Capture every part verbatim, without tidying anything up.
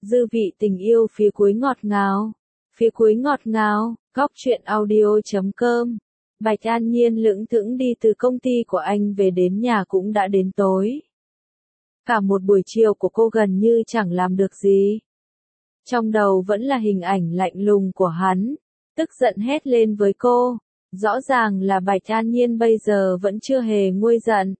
Dư vị tình yêu phía cuối ngọt ngào. Phía cuối ngọt ngào, góc truyện audio chấm com. Bạch An Nhiên lững thững đi từ công ty của anh về đến nhà cũng đã đến tối. Cả một buổi chiều của cô gần như chẳng làm được gì. Trong đầu vẫn là hình ảnh lạnh lùng của hắn, tức giận hét lên với cô. Rõ ràng là Bạch An Nhiên bây giờ vẫn chưa hề nguôi giận.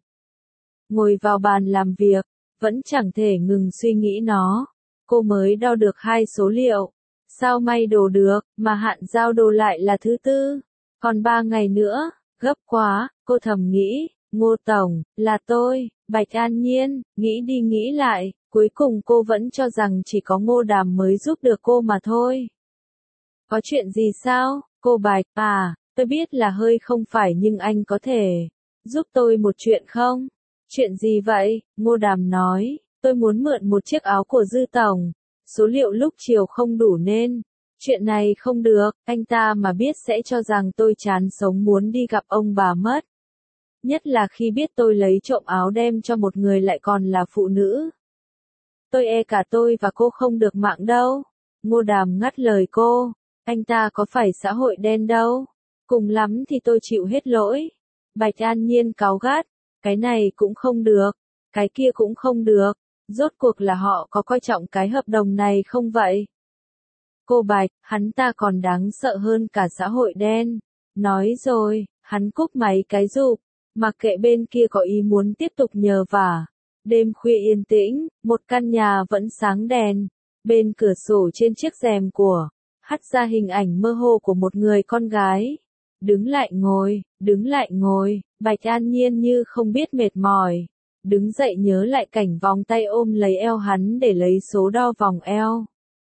Ngồi vào bàn làm việc, vẫn chẳng thể ngừng suy nghĩ nó. Cô mới đo được hai số liệu. Sao may đồ được, mà hạn giao đồ lại là thứ tư. Còn ba ngày nữa, gấp quá, cô thầm nghĩ. Ngô Tổng, là tôi, Bạch An Nhiên, nghĩ đi nghĩ lại, cuối cùng cô vẫn cho rằng chỉ có Ngô Đàm mới giúp được cô mà thôi. Có chuyện gì sao, cô Bạch, à, tôi biết là hơi không phải nhưng anh có thể giúp tôi một chuyện không? Chuyện gì vậy? Ngô Đàm nói, tôi muốn mượn một chiếc áo của Dư Tổng, số liệu lúc chiều không đủ nên. Chuyện này không được, anh ta mà biết sẽ cho rằng tôi chán sống muốn đi gặp ông bà mất. Nhất là khi biết tôi lấy trộm áo đem cho một người lại còn là phụ nữ. Tôi e cả tôi và cô không được mạng đâu. Ngô Đàm ngắt lời cô, anh ta có phải xã hội đen đâu. Cùng lắm thì tôi chịu hết lỗi. Bạch An Nhiên cáu gắt, cái này cũng không được, cái kia cũng không được. Rốt cuộc là họ có coi trọng cái hợp đồng này không vậy? Cô Bạch, hắn ta còn đáng sợ hơn cả xã hội đen. Nói rồi, hắn cúp máy cái rụp, mặc kệ bên kia có ý muốn tiếp tục nhờ vả. Đêm khuya yên tĩnh, một căn nhà vẫn sáng đèn. Bên cửa sổ trên chiếc rèm của, hắt ra hình ảnh mơ hồ của một người con gái. Đứng lại ngồi, đứng lại ngồi, Bạch An Nhiên như không biết mệt mỏi. Đứng dậy nhớ lại cảnh vòng tay ôm lấy eo hắn để lấy số đo vòng eo.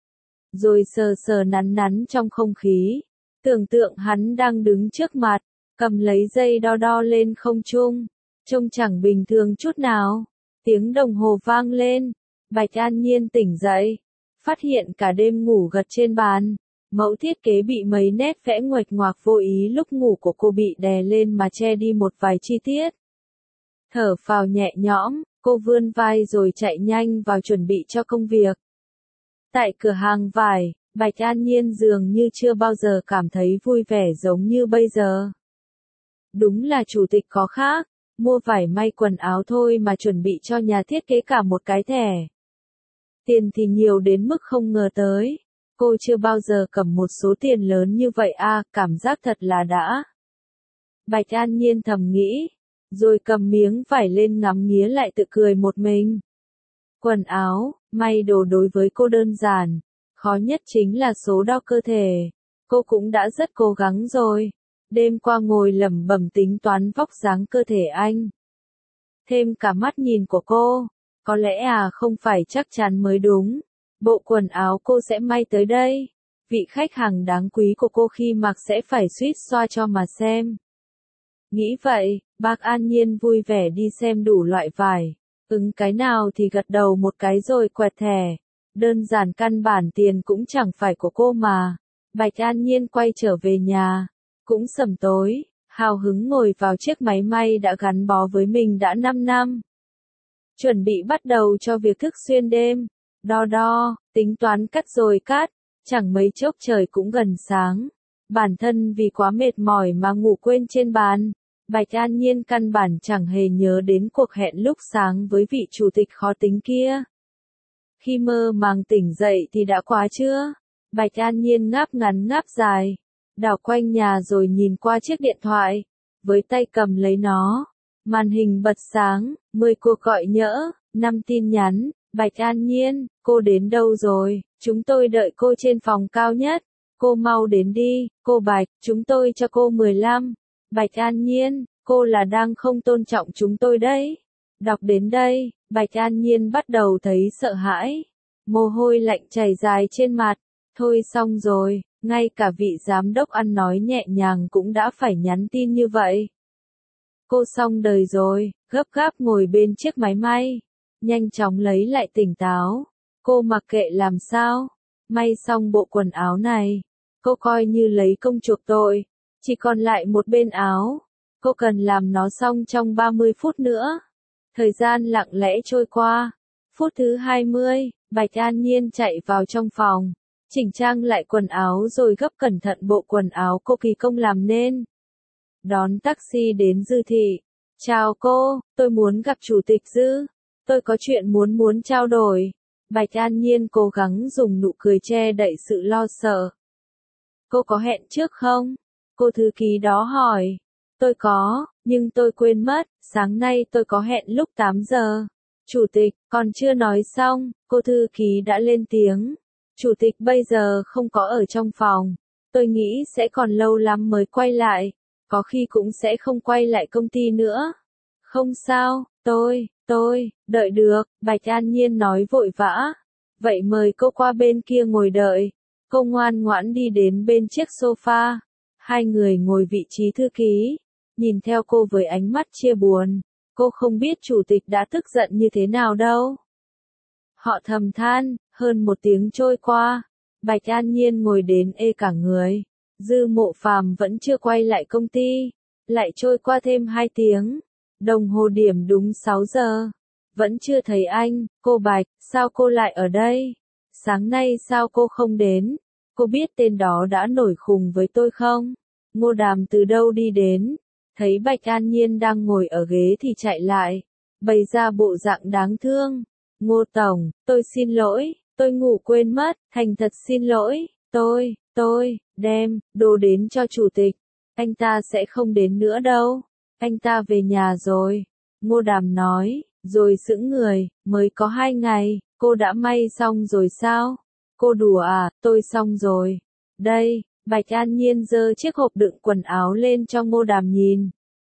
Rồi sờ sờ nắn nắn trong không khí. Tưởng tượng hắn đang đứng trước mặt, cầm lấy dây đo đo lên không trung. Trông chẳng bình thường chút nào. Tiếng đồng hồ vang lên. Bạch An Nhiên tỉnh dậy. Phát hiện cả đêm ngủ gật trên bàn. Mẫu thiết kế bị mấy nét vẽ nguệch ngoạc vô ý lúc ngủ của cô bị đè lên mà che đi một vài chi tiết. Thở phào nhẹ nhõm, cô vươn vai rồi chạy nhanh vào chuẩn bị cho công việc. Tại cửa hàng vải, Bạch An Nhiên dường như chưa bao giờ cảm thấy vui vẻ giống như bây giờ. Đúng là chủ tịch có khác, mua vải may quần áo thôi mà chuẩn bị cho nhà thiết kế cả một cái thẻ. Tiền thì nhiều đến mức không ngờ tới. Cô chưa bao giờ cầm một số tiền lớn như vậy à, cảm giác thật là đã. Bạch An Nhiên thầm nghĩ, rồi cầm miếng vải lên ngắm nghía lại tự cười một mình. Quần áo, may đồ đối với cô đơn giản, khó nhất chính là số đo cơ thể. Cô cũng đã rất cố gắng rồi. Đêm qua ngồi lẩm bẩm tính toán vóc dáng cơ thể anh. Thêm cả mắt nhìn của cô, có lẽ à không phải chắc chắn mới đúng. Bộ quần áo cô sẽ may tới đây. Vị khách hàng đáng quý của cô khi mặc sẽ phải suýt xoa cho mà xem. Nghĩ vậy, bác An Nhiên vui vẻ đi xem đủ loại vải. Ứng cái nào thì gật đầu một cái rồi quẹt thẻ. Đơn giản căn bản tiền cũng chẳng phải của cô mà. Bạch An Nhiên quay trở về nhà. Cũng sẩm tối, hào hứng ngồi vào chiếc máy may đã gắn bó với mình đã năm năm. Chuẩn bị bắt đầu cho việc thức xuyên đêm. Đo đo, tính toán cắt rồi cắt, chẳng mấy chốc trời cũng gần sáng. Bản thân vì quá mệt mỏi mà ngủ quên trên bàn. Bạch An Nhiên căn bản chẳng hề nhớ đến cuộc hẹn lúc sáng với vị chủ tịch khó tính kia. Khi mơ màng tỉnh dậy thì đã quá trưa. Bạch An Nhiên ngáp ngắn ngáp dài, đảo quanh nhà rồi nhìn qua chiếc điện thoại, với tay cầm lấy nó. Màn hình bật sáng, mười cuộc gọi nhỡ, năm tin nhắn. Bạch An Nhiên, cô đến đâu rồi? Chúng tôi đợi cô trên phòng cao nhất. Cô mau đến đi, cô Bạch, chúng tôi cho cô mười lăm. Bạch An Nhiên, cô là đang không tôn trọng chúng tôi đấy. Đọc đến đây, Bạch An Nhiên bắt đầu thấy sợ hãi. Mồ hôi lạnh chảy dài trên mặt. Thôi xong rồi, ngay cả vị giám đốc ăn nói nhẹ nhàng cũng đã phải nhắn tin như vậy. Cô xong đời rồi, gấp gáp ngồi bên chiếc máy may. Nhanh chóng lấy lại tỉnh táo. Cô mặc kệ làm sao. May xong bộ quần áo này. Cô coi như lấy công chuộc tội. Chỉ còn lại một bên áo. Cô cần làm nó xong trong ba mươi phút nữa. Thời gian lặng lẽ trôi qua. Phút thứ hai mươi, Bạch An Nhiên chạy vào trong phòng, chỉnh trang lại quần áo rồi gấp cẩn thận bộ quần áo cô kỳ công làm nên. Đón taxi đến Dư thị. Chào cô, tôi muốn gặp chủ tịch Dư. Tôi có chuyện muốn muốn trao đổi. Bạch An Nhiên cố gắng dùng nụ cười che đậy sự lo sợ. Cô có hẹn trước không? Cô thư ký đó hỏi. Tôi có, nhưng tôi quên mất, sáng nay tôi có hẹn lúc tám giờ. Chủ tịch, còn chưa nói xong, cô thư ký đã lên tiếng. Chủ tịch bây giờ không có ở trong phòng. Tôi nghĩ sẽ còn lâu lắm mới quay lại. Có khi cũng sẽ không quay lại công ty nữa. Không sao, tôi, tôi, đợi được, Bạch An Nhiên nói vội vã. Vậy mời cô qua bên kia ngồi đợi. Cô ngoan ngoãn đi đến bên chiếc sofa. Hai người ngồi vị trí thư ký. Nhìn theo cô với ánh mắt chia buồn. Cô không biết chủ tịch đã tức giận như thế nào đâu. Họ thầm than, hơn một tiếng trôi qua. Bạch An Nhiên ngồi đến ê cả người. Dư Mộ Phàm vẫn chưa quay lại công ty. Lại trôi qua thêm hai tiếng. Đồng hồ điểm đúng sáu giờ. Vẫn chưa thấy anh. Cô Bạch, sao cô lại ở đây? Sáng nay sao cô không đến? Cô biết tên đó đã nổi khùng với tôi không? Ngô Đàm từ đâu đi đến? Thấy Bạch An Nhiên đang ngồi ở ghế thì chạy lại. Bày ra bộ dạng đáng thương. Ngô Tổng, tôi xin lỗi. Tôi ngủ quên mất. Thành thật xin lỗi. Tôi, tôi, đem, đồ đến cho chủ tịch. Anh ta sẽ không đến nữa đâu. Anh ta về nhà rồi. Ngô Đàm nói, rồi sững người, mới có hai ngày, cô đã may xong rồi sao? Cô đùa à, tôi xong rồi. Đây, Bạch An Nhiên giơ chiếc hộp đựng quần áo lên cho Ngô Đàm nhìn.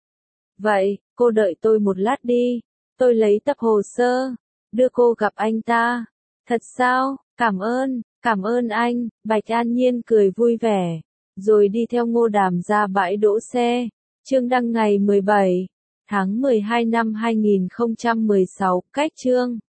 Vậy, cô đợi tôi một lát đi. Tôi lấy tập hồ sơ, đưa cô gặp anh ta. Thật sao? Cảm ơn, cảm ơn anh. Bạch An Nhiên cười vui vẻ, rồi đi theo Ngô Đàm ra bãi đỗ xe. Chương đăng ngày mười bảy tháng mười hai năm hai nghìn không trăm mười sáu, cách chương.